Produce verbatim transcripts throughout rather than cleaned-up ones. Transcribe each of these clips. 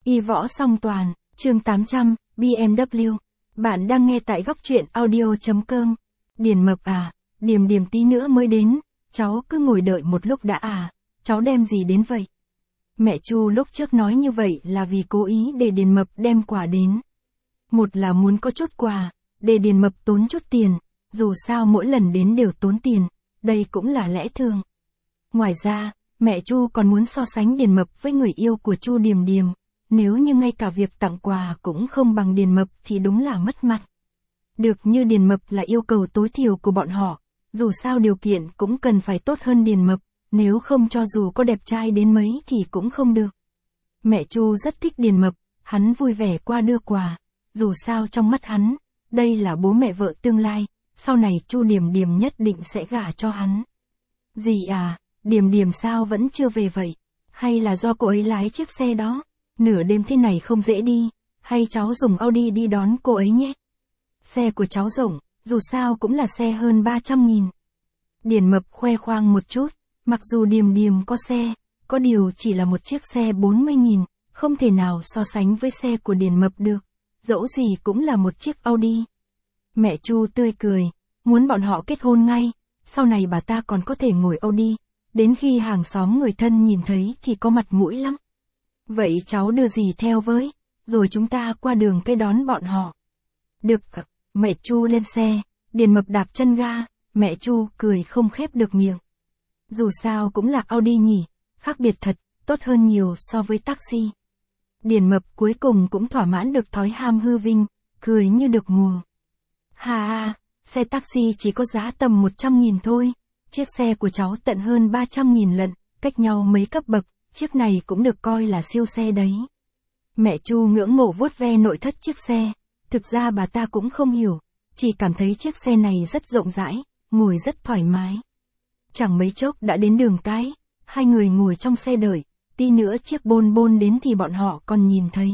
Y Võ Song Toàn, chương tám trăm, bê em vê. Bạn đang nghe tại góc truyện audio.com. Điền Mập à, Điềm Điềm tí nữa mới đến, cháu cứ ngồi đợi một lúc đã à, cháu đem gì đến vậy? Mẹ Chu lúc trước nói như vậy là vì cố ý để Điền Mập đem quà đến. Một là muốn có chút quà, để Điền Mập tốn chút tiền, dù sao mỗi lần đến đều tốn tiền, đây cũng là lẽ thường. Ngoài ra, mẹ Chu còn muốn so sánh Điền Mập với người yêu của Chu Điềm Điềm. Nếu như ngay cả việc tặng quà cũng không bằng Điền Mập thì đúng là mất mặt. Được như Điền Mập là yêu cầu tối thiểu của bọn họ, dù sao điều kiện cũng cần phải tốt hơn Điền Mập, nếu không cho dù có đẹp trai đến mấy thì cũng không được. Mẹ Chu rất thích Điền Mập, hắn vui vẻ qua đưa quà, dù sao trong mắt hắn, đây là bố mẹ vợ tương lai, sau này Chu Điềm Điềm nhất định sẽ gả cho hắn. Gì à, Điềm Điềm sao vẫn chưa về vậy? Hay là do cô ấy lái chiếc xe đó? Nửa đêm thế này không dễ đi, hay cháu dùng Audi đi đón cô ấy nhé. Xe của cháu rộng, dù sao cũng là xe hơn ba trăm nghìn. Điền Mập khoe khoang một chút, mặc dù Điềm Điềm có xe, có điều chỉ là một chiếc xe bốn mươi nghìn, không thể nào so sánh với xe của Điền Mập được, dẫu gì cũng là một chiếc Audi. Mẹ Chu tươi cười, muốn bọn họ kết hôn ngay, sau này bà ta còn có thể ngồi Audi, đến khi hàng xóm người thân nhìn thấy thì có mặt mũi lắm. Vậy cháu đưa gì theo với, rồi chúng ta qua đường cây đón bọn họ. Được, mẹ Chu lên xe, Điền Mập đạp chân ga, mẹ Chu cười không khép được miệng. Dù sao cũng là Audi nhỉ, khác biệt thật, tốt hơn nhiều so với taxi. Điền Mập cuối cùng cũng thỏa mãn được thói ham hư vinh, cười như được mùa. Hà à, xe taxi chỉ có giá tầm một trăm nghìn thôi, chiếc xe của cháu tận hơn ba trăm nghìn lận, cách nhau mấy cấp bậc. Chiếc này cũng được coi là siêu xe đấy. Mẹ Chu ngưỡng mộ vuốt ve nội thất chiếc xe, thực ra bà ta cũng không hiểu, chỉ cảm thấy chiếc xe này rất rộng rãi, ngồi rất thoải mái. Chẳng mấy chốc đã đến đường cái, hai người ngồi trong xe đợi, tí nữa chiếc bôn bôn đến thì bọn họ còn nhìn thấy.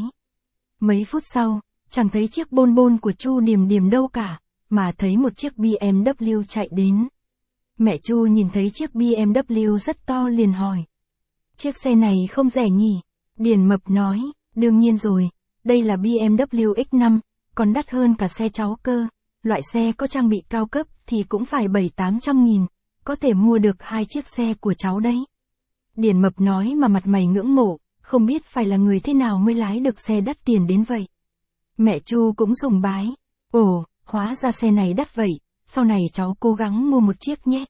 Mấy phút sau, chẳng thấy chiếc bôn bôn của Chu Điềm Điềm đâu cả, mà thấy một chiếc bê em vê chạy đến. Mẹ Chu nhìn thấy chiếc bê em vê rất to liền hỏi. Chiếc xe này không rẻ nhỉ? Điền Mập nói, đương nhiên rồi, đây là bê em vê X năm, còn đắt hơn cả xe cháu cơ, loại xe có trang bị cao cấp thì cũng phải bảy tám trăm nghìn, có thể mua được hai chiếc xe của cháu đấy. Điền Mập nói mà mặt mày ngưỡng mộ, không biết phải là người thế nào mới lái được xe đắt tiền đến vậy. Mẹ Chu cũng sùng bái, ồ, hóa ra xe này đắt vậy, sau này cháu cố gắng mua một chiếc nhé.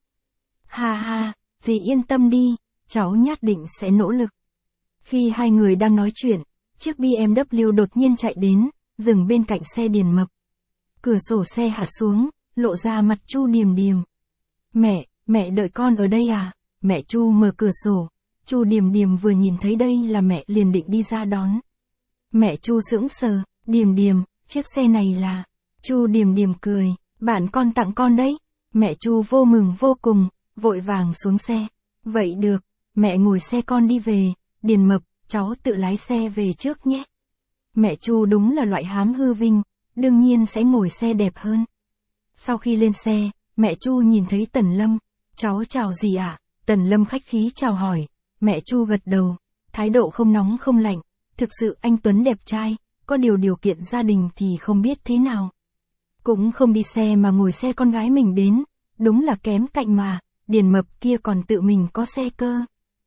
Ha ha, dì yên tâm đi. Cháu nhất định sẽ nỗ lực. Khi hai người đang nói chuyện, chiếc bê em vê đột nhiên chạy đến, dừng bên cạnh xe Điền Mập. Cửa sổ xe hạ xuống, lộ ra mặt Chu Điềm Điềm. Mẹ, mẹ đợi con ở đây à? Mẹ Chu mở cửa sổ, Chu Điềm Điềm vừa nhìn thấy đây là mẹ liền định đi ra đón. Mẹ Chu sững sờ, Điềm Điềm, chiếc xe này là... Chu Điềm Điềm cười, bạn con tặng con đấy. Mẹ Chu vô mừng vô cùng, vội vàng xuống xe. Vậy được. Mẹ ngồi xe con đi về, Điền Mập, cháu tự lái xe về trước nhé. Mẹ Chu đúng là loại hám hư vinh, đương nhiên sẽ ngồi xe đẹp hơn. Sau khi lên xe, mẹ Chu nhìn thấy Tần Lâm, cháu chào gì ạ? À? Tần Lâm khách khí chào hỏi, mẹ Chu gật đầu, thái độ không nóng không lạnh, thực sự anh Tuấn đẹp trai, có điều điều kiện gia đình thì không biết thế nào. Cũng không đi xe mà ngồi xe con gái mình đến, đúng là kém cạnh mà, Điền Mập kia còn tự mình có xe cơ.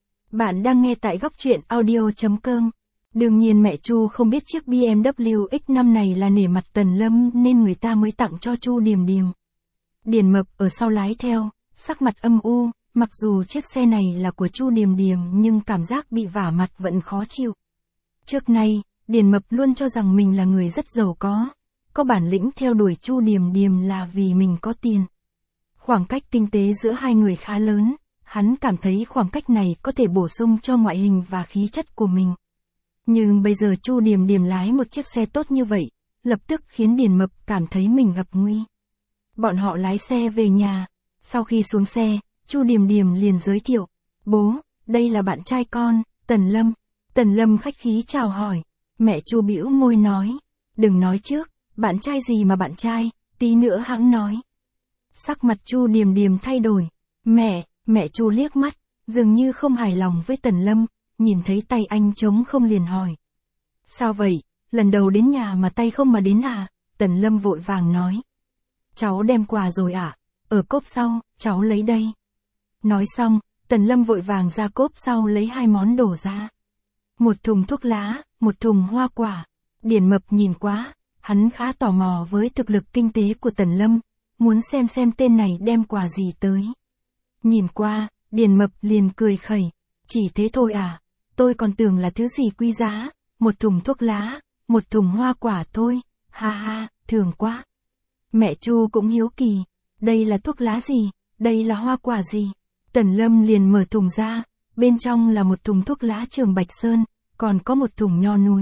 Bạn đang nghe tại góc truyện audio.com. Đương nhiên mẹ Chu không biết chiếc bê em vê X năm này là nể mặt Tần Lâm nên người ta mới tặng cho Chu Điềm Điềm. Điền Mập ở sau lái theo, sắc mặt âm u, mặc dù chiếc xe này là của Chu Điềm Điềm nhưng cảm giác bị vả mặt vẫn khó chịu. Trước nay, Điền Mập luôn cho rằng mình là người rất giàu có, có bản lĩnh theo đuổi Chu Điềm Điềm là vì mình có tiền. Khoảng cách kinh tế giữa hai người khá lớn. Hắn cảm thấy khoảng cách này có thể bổ sung cho ngoại hình và khí chất của mình. Nhưng bây giờ Chu Điềm Điềm lái một chiếc xe tốt như vậy, lập tức khiến Điền Mập cảm thấy mình gặp nguy. Bọn họ lái xe về nhà, sau khi xuống xe, Chu Điềm Điềm liền giới thiệu, bố, đây là bạn trai con, Tần Lâm. Tần Lâm khách khí chào hỏi, mẹ Chu bĩu môi nói, đừng nói trước, bạn trai gì mà bạn trai, tí nữa hãng nói. Sắc mặt Chu Điềm Điềm thay đổi, mẹ. Mẹ Chu liếc mắt, dường như không hài lòng với Tần Lâm, nhìn thấy tay anh trống không liền hỏi. Sao vậy, lần đầu đến nhà mà tay không mà đến à? Tần Lâm vội vàng nói. Cháu đem quà rồi ạ, à? Ở cốp sau, cháu lấy đây. Nói xong, Tần Lâm vội vàng ra cốp sau lấy hai món đồ ra. Một thùng thuốc lá, một thùng hoa quả. Điền Mập nhìn quá, hắn khá tò mò với thực lực kinh tế của Tần Lâm, muốn xem xem tên này đem quà gì tới. Nhìn qua, Điền Mập liền cười khẩy, chỉ thế thôi à, tôi còn tưởng là thứ gì quý giá, một thùng thuốc lá, một thùng hoa quả thôi, ha ha, thường quá. Mẹ Chu cũng hiếu kỳ, đây là thuốc lá gì, đây là hoa quả gì? Tần Lâm liền mở thùng ra, bên trong là một thùng thuốc lá Trường Bạch Sơn, còn có một thùng nho núi.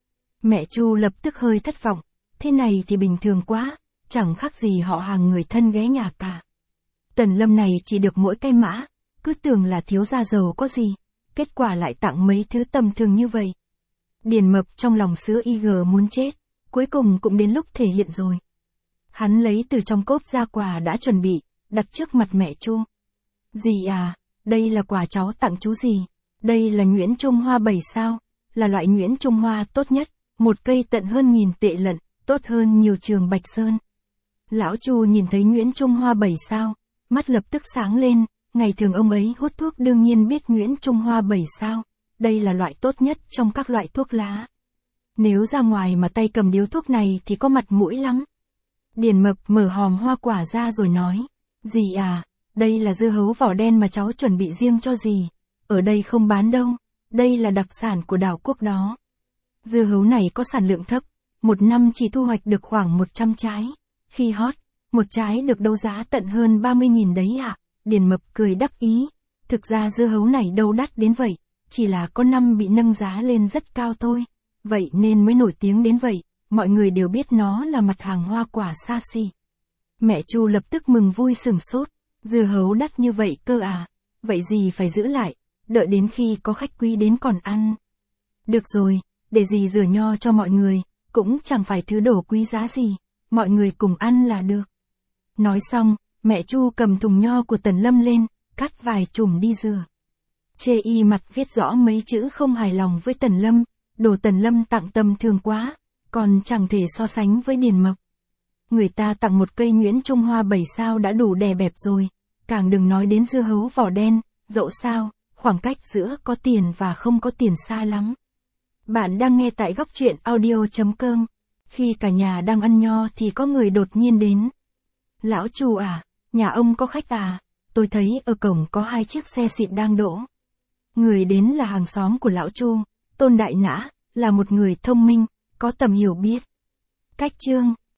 Mẹ Chu lập tức hơi thất vọng, thế này thì bình thường quá, chẳng khác gì họ hàng người thân ghé nhà cả. Tần Lâm này chỉ được mỗi cây mã, cứ tưởng là thiếu gia giàu có gì, kết quả lại tặng mấy thứ tầm thường như vậy. Điền Mập trong lòng sứa y gờ muốn chết, cuối cùng cũng đến lúc thể hiện rồi. Hắn lấy từ trong cốp ra quà đã chuẩn bị, đặt trước mặt mẹ Chu. Dì à, đây là quà cháu tặng chú dì, đây là nhuyễn Trung Hoa bảy sao, là loại nhuyễn Trung Hoa tốt nhất, một cây tận hơn nghìn tệ lận, tốt hơn nhiều Trường Bạch Sơn. Lão Chu nhìn thấy nhuyễn Trung Hoa bảy sao, mắt lập tức sáng lên, ngày thường ông ấy hút thuốc đương nhiên biết nhuyễn Trung Hoa bảy sao, đây là loại tốt nhất trong các loại thuốc lá. Nếu ra ngoài mà tay cầm điếu thuốc này thì có mặt mũi lắm. Điền Mập mở hòm hoa quả ra rồi nói, dì à, đây là dưa hấu vỏ đen mà cháu chuẩn bị riêng cho dì, ở đây không bán đâu, đây là đặc sản của đảo quốc đó. Dưa hấu này có sản lượng thấp, một năm chỉ thu hoạch được khoảng một trăm trái, khi hot, một trái được đấu giá tận hơn ba mươi nghìn đấy ạ. À? Điền Mập cười đắc ý, thực ra dưa hấu này đâu đắt đến vậy, chỉ là có năm bị nâng giá lên rất cao thôi, vậy nên mới nổi tiếng đến vậy, mọi người đều biết nó là mặt hàng hoa quả xa xỉ. Mẹ Chu lập tức mừng vui sừng sốt, dưa hấu đắt như vậy cơ à, vậy gì phải giữ lại, đợi đến khi có khách quý đến còn ăn. Được rồi, để dì rửa nho cho mọi người, cũng chẳng phải thứ đồ quý giá gì, mọi người cùng ăn là được. Nói xong, mẹ Chu cầm thùng nho của Tần Lâm lên, cắt vài chùm đi rửa. Chê y mặt viết rõ mấy chữ không hài lòng với Tần Lâm, đồ Tần Lâm tặng tầm thường quá, còn chẳng thể so sánh với Điền Mập. Người ta tặng một cây nhuyễn Trung Hoa bảy sao đã đủ đè bẹp rồi, càng đừng nói đến dưa hấu vỏ đen, dẫu sao, khoảng cách giữa có tiền và không có tiền xa lắm. Bạn đang nghe tại góc truyện audio chấm com. Khi cả nhà đang ăn nho thì có người đột nhiên đến. Lão Chu à, nhà ông có khách à? Tôi thấy ở cổng có hai chiếc xe xịn đang đỗ. Người đến là hàng xóm của lão Chu, Tôn Đại Nã, là một người thông minh, có tầm hiểu biết. Cách chương